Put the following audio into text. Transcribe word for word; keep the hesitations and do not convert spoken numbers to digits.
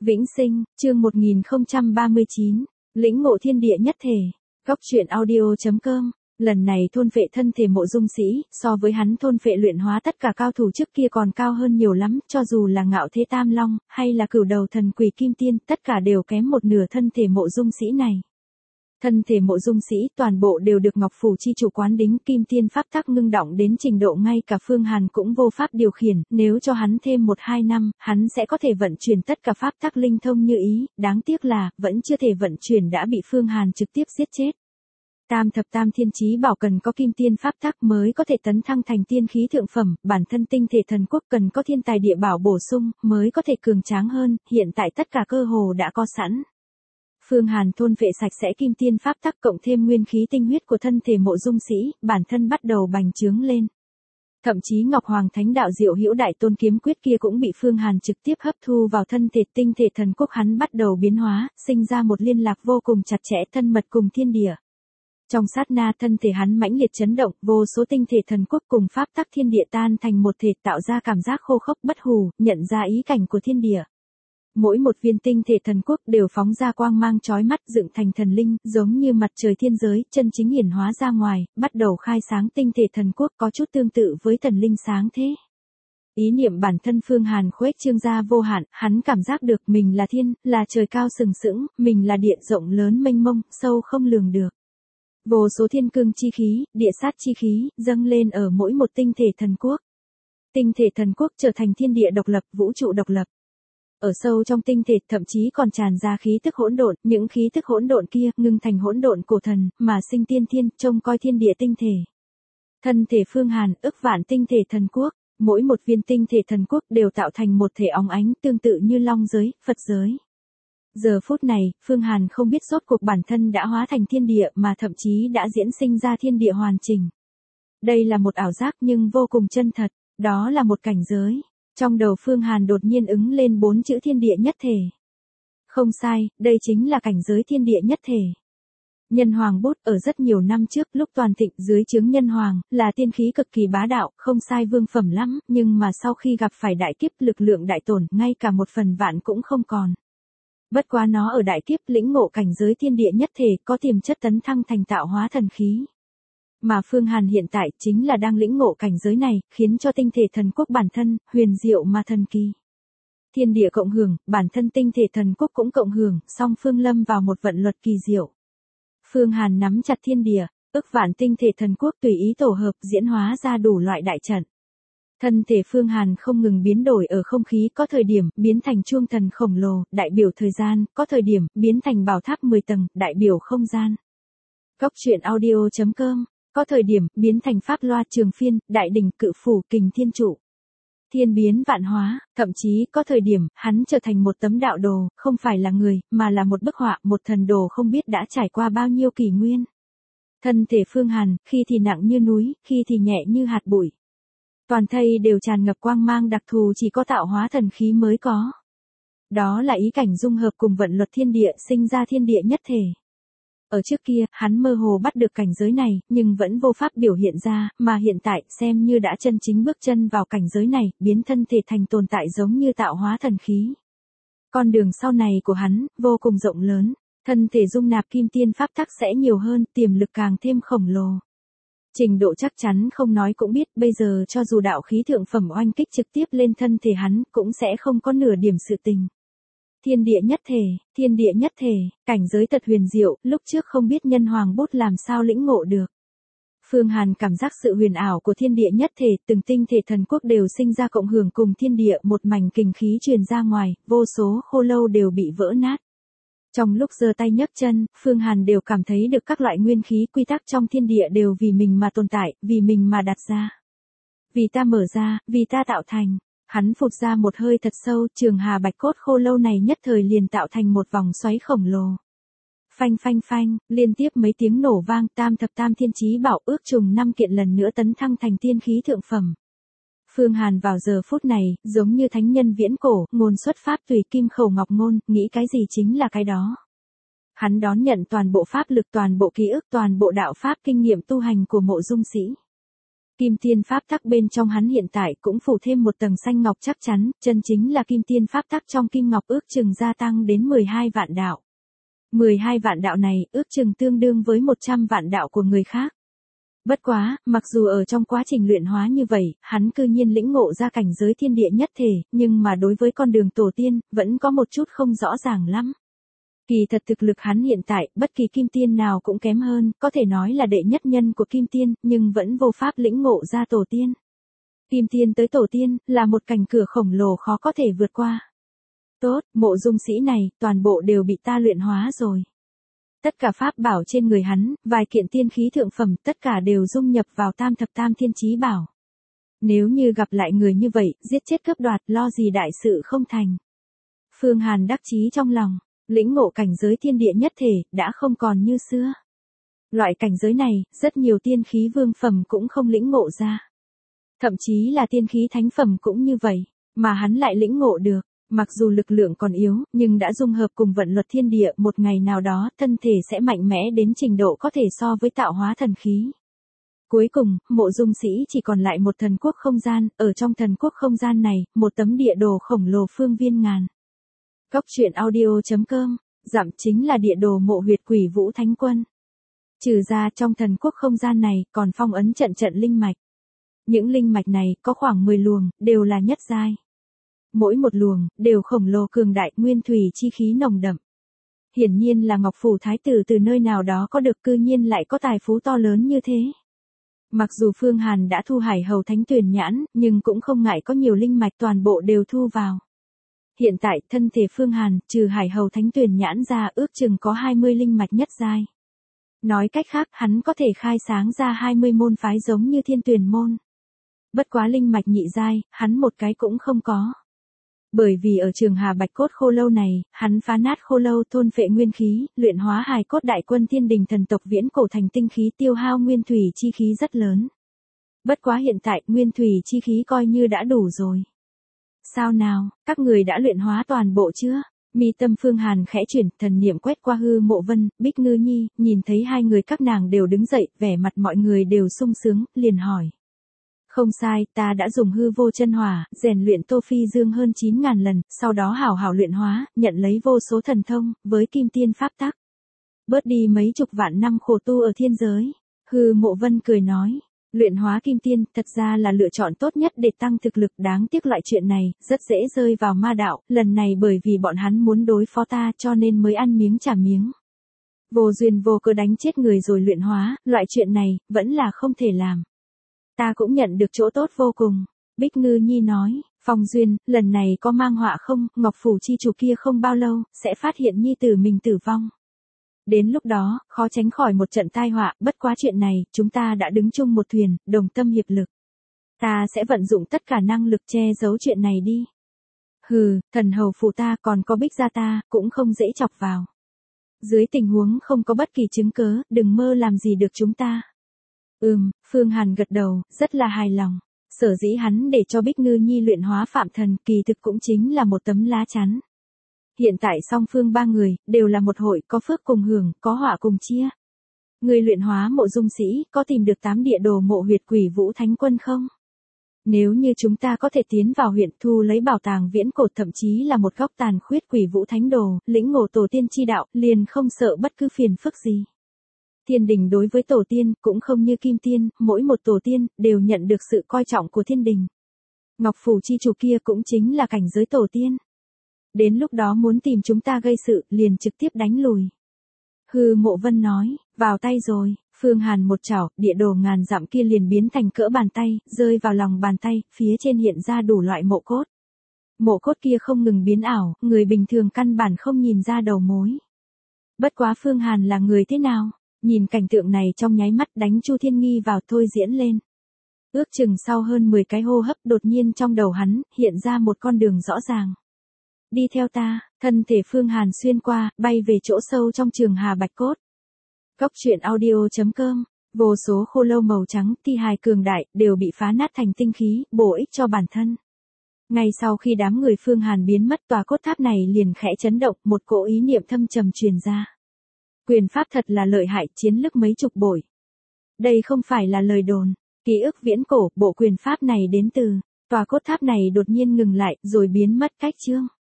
Vĩnh sinh, chương một nghìn không trăm ba mươi chín, lĩnh ngộ thiên địa nhất thể. Góc truyện audio.com. Lần này thôn phệ thân thể Mộ Dung Sĩ, so với hắn thôn phệ luyện hóa tất cả cao thủ trước kia còn cao hơn nhiều lắm, cho dù là Ngạo Thế Tam Long, hay là Cửu Đầu Thần Quỷ Kim Tiên, tất cả đều kém một nửa thân thể Mộ Dung Sĩ này. Thân thể Mộ Dung Sĩ toàn bộ đều được Ngọc Phủ chi chủ quán đính kim tiên pháp tắc ngưng động đến trình độ ngay cả Phương Hàn cũng vô pháp điều khiển, nếu cho hắn thêm một hai năm, hắn sẽ có thể vận chuyển tất cả pháp tắc linh thông như ý, đáng tiếc là, vẫn chưa thể vận chuyển đã bị Phương Hàn trực tiếp giết chết. Tam thập tam thiên chí bảo cần có kim tiên pháp tắc mới có thể tấn thăng thành tiên khí thượng phẩm, bản thân tinh thể thần quốc cần có thiên tài địa bảo bổ sung, mới có thể cường tráng hơn, hiện tại tất cả cơ hồ đã có sẵn. Phương Hàn thôn vệ sạch sẽ kim tiên pháp tắc cộng thêm nguyên khí tinh huyết của thân thể Mộ Dung Sĩ, bản thân bắt đầu bành trướng lên. Thậm chí Ngọc Hoàng Thánh Đạo Diệu Hữu Đại Tôn kiếm quyết kia cũng bị Phương Hàn trực tiếp hấp thu vào thân thể tinh thể thần quốc, hắn bắt đầu biến hóa, sinh ra một liên lạc vô cùng chặt chẽ thân mật cùng thiên địa. Trong sát na thân thể hắn mãnh liệt chấn động, vô số tinh thể thần quốc cùng pháp tắc thiên địa tan thành một thể tạo ra cảm giác khô khốc bất hủ, nhận ra ý cảnh của thiên địa. Mỗi một viên tinh thể thần quốc đều phóng ra quang mang chói mắt dựng thành thần linh, giống như mặt trời thiên giới, chân chính hiển hóa ra ngoài, bắt đầu khai sáng tinh thể thần quốc có chút tương tự với thần linh sáng thế. Ý niệm bản thân Phương Hàn khuếch trương ra vô hạn, hắn cảm giác được mình là thiên, là trời cao sừng sững, mình là địa rộng lớn mênh mông, sâu không lường được. Vô số thiên cương chi khí, địa sát chi khí, dâng lên ở mỗi một tinh thể thần quốc. Tinh thể thần quốc trở thành thiên địa độc lập, vũ trụ độc lập. Ở sâu trong tinh thể thậm chí còn tràn ra khí tức hỗn độn, những khí tức hỗn độn kia ngưng thành hỗn độn cổ thần, mà sinh tiên thiên, trông coi thiên địa tinh thể. Thân thể Phương Hàn, ức vạn tinh thể thần quốc, mỗi một viên tinh thể thần quốc đều tạo thành một thể óng ánh tương tự như long giới, Phật giới. Giờ phút này, Phương Hàn không biết rốt cuộc bản thân đã hóa thành thiên địa mà thậm chí đã diễn sinh ra thiên địa hoàn chỉnh. Đây là một ảo giác nhưng vô cùng chân thật, đó là một cảnh giới. Trong đầu Phương Hàn đột nhiên ứng lên bốn chữ thiên địa nhất thể. Không sai, đây chính là cảnh giới thiên địa nhất thể. Nhân Hoàng Bút ở rất nhiều năm trước lúc toàn thịnh dưới trướng Nhân Hoàng, là tiên khí cực kỳ bá đạo, không sai vương phẩm lắm, nhưng mà sau khi gặp phải đại kiếp lực lượng đại tổn, ngay cả một phần vạn cũng không còn. Bất quá nó ở đại kiếp lĩnh ngộ cảnh giới thiên địa nhất thể có tiềm chất tấn thăng thành tạo hóa thần khí. Mà Phương Hàn hiện tại chính là đang lĩnh ngộ cảnh giới này, khiến cho tinh thể thần quốc bản thân, huyền diệu mà thần kỳ. Thiên địa cộng hưởng, bản thân tinh thể thần quốc cũng cộng hưởng, song phương lâm vào một vận luật kỳ diệu. Phương Hàn nắm chặt thiên địa, ức vạn tinh thể thần quốc tùy ý tổ hợp diễn hóa ra đủ loại đại trận. Thân thể Phương Hàn không ngừng biến đổi ở không khí, có thời điểm biến thành chuông thần khổng lồ, đại biểu thời gian, có thời điểm biến thành bảo tháp mười tầng, đại biểu không gian. Góc truyện audio.com. Có thời điểm, biến thành pháp loa trường phiên, đại đỉnh cự phủ kình thiên trụ. Thiên biến vạn hóa, thậm chí có thời điểm, hắn trở thành một tấm đạo đồ, không phải là người, mà là một bức họa, một thần đồ không biết đã trải qua bao nhiêu kỷ nguyên. Thân thể Phương Hàn, khi thì nặng như núi, khi thì nhẹ như hạt bụi. Toàn thây đều tràn ngập quang mang đặc thù chỉ có tạo hóa thần khí mới có. Đó là ý cảnh dung hợp cùng vận luật thiên địa, sinh ra thiên địa nhất thể. Ở trước kia, hắn mơ hồ bắt được cảnh giới này, nhưng vẫn vô pháp biểu hiện ra, mà hiện tại, xem như đã chân chính bước chân vào cảnh giới này, biến thân thể thành tồn tại giống như tạo hóa thần khí. Con đường sau này của hắn, vô cùng rộng lớn, thân thể dung nạp kim tiên pháp tắc sẽ nhiều hơn, tiềm lực càng thêm khổng lồ. Trình độ chắc chắn không nói cũng biết, bây giờ cho dù đạo khí thượng phẩm oanh kích trực tiếp lên thân thể hắn, cũng sẽ không có nửa điểm sự tình. Thiên địa nhất thể, thiên địa nhất thể, cảnh giới thật huyền diệu, lúc trước không biết Nhân Hoàng Bút làm sao lĩnh ngộ được. Phương Hàn cảm giác sự huyền ảo của thiên địa nhất thể, từng tinh thể thần quốc đều sinh ra cộng hưởng cùng thiên địa, một mảnh kình khí truyền ra ngoài, vô số khô lâu đều bị vỡ nát. Trong lúc giơ tay nhấc chân, Phương Hàn đều cảm thấy được các loại nguyên khí quy tắc trong thiên địa đều vì mình mà tồn tại, vì mình mà đặt ra. Vì ta mở ra, vì ta tạo thành. Hắn phụt ra một hơi thật sâu, trường hà bạch cốt khô lâu này nhất thời liền tạo thành một vòng xoáy khổng lồ. Phanh phanh phanh, liên tiếp mấy tiếng nổ vang, tam thập tam thiên chí bảo ước trùng năm kiện lần nữa tấn thăng thành tiên khí thượng phẩm. Phương Hàn vào giờ phút này, giống như thánh nhân viễn cổ, ngôn xuất pháp tùy kim khẩu ngọc ngôn, nghĩ cái gì chính là cái đó. Hắn đón nhận toàn bộ pháp lực, toàn bộ ký ức, toàn bộ đạo pháp kinh nghiệm tu hành của Mộ Dung Sĩ. Kim tiên pháp tắc bên trong hắn hiện tại cũng phủ thêm một tầng xanh ngọc chắc chắn, chân chính là kim tiên pháp tắc trong kim ngọc ước chừng gia tăng đến mười hai vạn đạo. mười hai vạn đạo này ước chừng tương đương với một trăm vạn đạo của người khác. Bất quá, mặc dù ở trong quá trình luyện hóa như vậy, hắn cư nhiên lĩnh ngộ ra cảnh giới thiên địa nhất thể, nhưng mà đối với con đường tổ tiên, vẫn có một chút không rõ ràng lắm. Kỳ thật thực lực hắn hiện tại, bất kỳ kim tiên nào cũng kém hơn, có thể nói là đệ nhất nhân của kim tiên, nhưng vẫn vô pháp lĩnh ngộ ra tổ tiên. Kim tiên tới tổ tiên, là một cảnh cửa khổng lồ khó có thể vượt qua. Tốt, Mộ Dung Sĩ này, toàn bộ đều bị ta luyện hóa rồi. Tất cả pháp bảo trên người hắn, vài kiện tiên khí thượng phẩm, tất cả đều dung nhập vào tam thập tam thiên chí bảo. Nếu như gặp lại người như vậy, giết chết cướp đoạt, lo gì đại sự không thành. Phương Hàn đắc chí trong lòng, lĩnh ngộ cảnh giới thiên địa nhất thể, đã không còn như xưa. Loại cảnh giới này, rất nhiều tiên khí vương phẩm cũng không lĩnh ngộ ra. Thậm chí là tiên khí thánh phẩm cũng như vậy, mà hắn lại lĩnh ngộ được. Mặc dù lực lượng còn yếu, nhưng đã dung hợp cùng vận luật thiên địa, một ngày nào đó, thân thể sẽ mạnh mẽ đến trình độ có thể so với tạo hóa thần khí. Cuối cùng, Mộ Dung Sĩ chỉ còn lại một thần quốc không gian, ở trong thần quốc không gian này, một tấm địa đồ khổng lồ phương viên ngàn. Góc truyện audio chấm com, dặm chính là địa đồ mộ huyệt Quỷ Vũ Thánh Quân. Trừ ra trong thần quốc không gian này, còn phong ấn trận trận linh mạch. Những linh mạch này, có khoảng mười luồng, đều là nhất giai. Mỗi một luồng, đều khổng lồ cường đại, nguyên thủy chi khí nồng đậm. Hiển nhiên là Ngọc Phủ Thái tử từ nơi nào đó có được, cư nhiên lại có tài phú to lớn như thế. Mặc dù Phương Hàn đã thu Hải Hầu Thánh Tuyền Nhãn, nhưng cũng không ngại có nhiều linh mạch toàn bộ đều thu vào. Hiện tại, thân thể Phương Hàn, trừ Hải Hầu Thánh Tuyền Nhãn ra, ước chừng có hai mươi linh mạch nhất giai. Nói cách khác, hắn có thể khai sáng ra hai mươi môn phái giống như Thiên Tuyền môn. Bất quá linh mạch nhị giai, hắn một cái cũng không có. Bởi vì ở Trường Hà Bạch Cốt Khô Lâu này, hắn phá nát khô lâu thôn phệ nguyên khí, luyện hóa hài cốt đại quân thiên đình thần tộc viễn cổ thành tinh khí, tiêu hao nguyên thủy chi khí rất lớn. Bất quá hiện tại, nguyên thủy chi khí coi như đã đủ rồi. Sao nào, các người đã luyện hóa toàn bộ chưa? Mi tâm Phương Hàn khẽ chuyển, thần niệm quét qua Hư Mộ Vân, Bích Ngư Nhi, nhìn thấy hai người các nàng đều đứng dậy, vẻ mặt mọi người đều sung sướng, liền hỏi. Không sai, ta đã dùng hư vô chân hỏa, rèn luyện Tô Phi Dương hơn chín ngàn lần, sau đó hảo hảo luyện hóa, nhận lấy vô số thần thông, với kim tiên pháp tắc. Bớt đi mấy chục vạn năm khổ tu ở thiên giới. Hư Mộ Vân cười nói, luyện hóa kim tiên, thật ra là lựa chọn tốt nhất để tăng thực lực, đáng tiếc loại chuyện này, rất dễ rơi vào ma đạo, lần này bởi vì bọn hắn muốn đối phó ta cho nên mới ăn miếng trả miếng. Vô duyên vô cớ đánh chết người rồi luyện hóa, loại chuyện này, vẫn là không thể làm. Ta cũng nhận được chỗ tốt vô cùng. Bích Ngư Nhi nói, Phong Duyên, lần này có mang họa không, Ngọc Phủ chi chủ kia không bao lâu, sẽ phát hiện nhi tử mình tử vong. Đến lúc đó, khó tránh khỏi một trận tai họa, bất quá chuyện này, chúng ta đã đứng chung một thuyền, đồng tâm hiệp lực. Ta sẽ vận dụng tất cả năng lực che giấu chuyện này đi. Hừ, thần hầu phủ ta còn có Bích gia ta, cũng không dễ chọc vào. Dưới tình huống không có bất kỳ chứng cớ, đừng mơ làm gì được chúng ta. Ừm, Phương Hàn gật đầu, rất là hài lòng. Sở dĩ hắn để cho Bích Ngư Nhi luyện hóa Phạm Thần, kỳ thực cũng chính là một tấm lá chắn. Hiện tại song phương ba người, đều là một hội, có phước cùng hưởng, có họa cùng chia. Người luyện hóa Mộ Dung Sĩ, có tìm được tám địa đồ mộ huyệt Quỷ Vũ Thánh Quân không? Nếu như chúng ta có thể tiến vào huyện thu lấy bảo tàng viễn cổ, thậm chí là một góc tàn khuyết Quỷ Vũ Thánh Đồ, lĩnh ngộ tổ tiên chi đạo, liền không sợ bất cứ phiền phức gì. Thiên đình đối với tổ tiên, cũng không như kim tiên, mỗi một tổ tiên, đều nhận được sự coi trọng của thiên đình. Ngọc Phủ chi chủ kia cũng chính là cảnh giới tổ tiên. Đến lúc đó muốn tìm chúng ta gây sự, liền trực tiếp đánh lùi. Hư Mộ Vân nói, vào tay rồi, Phương Hàn một chảo, địa đồ ngàn dặm kia liền biến thành cỡ bàn tay, rơi vào lòng bàn tay, phía trên hiện ra đủ loại mộ cốt. Mộ cốt kia không ngừng biến ảo, người bình thường căn bản không nhìn ra đầu mối. Bất quá Phương Hàn là người thế nào? Nhìn cảnh tượng này trong nháy mắt đánh Chu Thiên Nghi vào thôi diễn lên. Ước chừng sau hơn mười cái hô hấp, đột nhiên trong đầu hắn, hiện ra một con đường rõ ràng. Đi theo ta, thân thể Phương Hàn xuyên qua, bay về chỗ sâu trong Trường Hà Bạch Cốt. Góc truyện audio chấm com, vô số khô lâu màu trắng, thi hài cường đại, đều bị phá nát thành tinh khí, bổ ích cho bản thân. Ngay sau khi đám người Phương Hàn biến mất, tòa cốt tháp này liền khẽ chấn động, một cỗ ý niệm thâm trầm truyền ra. Quyền pháp thật là lợi hại, chiến lực mấy chục bội. Đây không phải là lời đồn. Ký ức viễn cổ, bộ quyền pháp này đến từ, tòa cốt tháp này đột nhiên ngừng lại, rồi biến mất cách chương.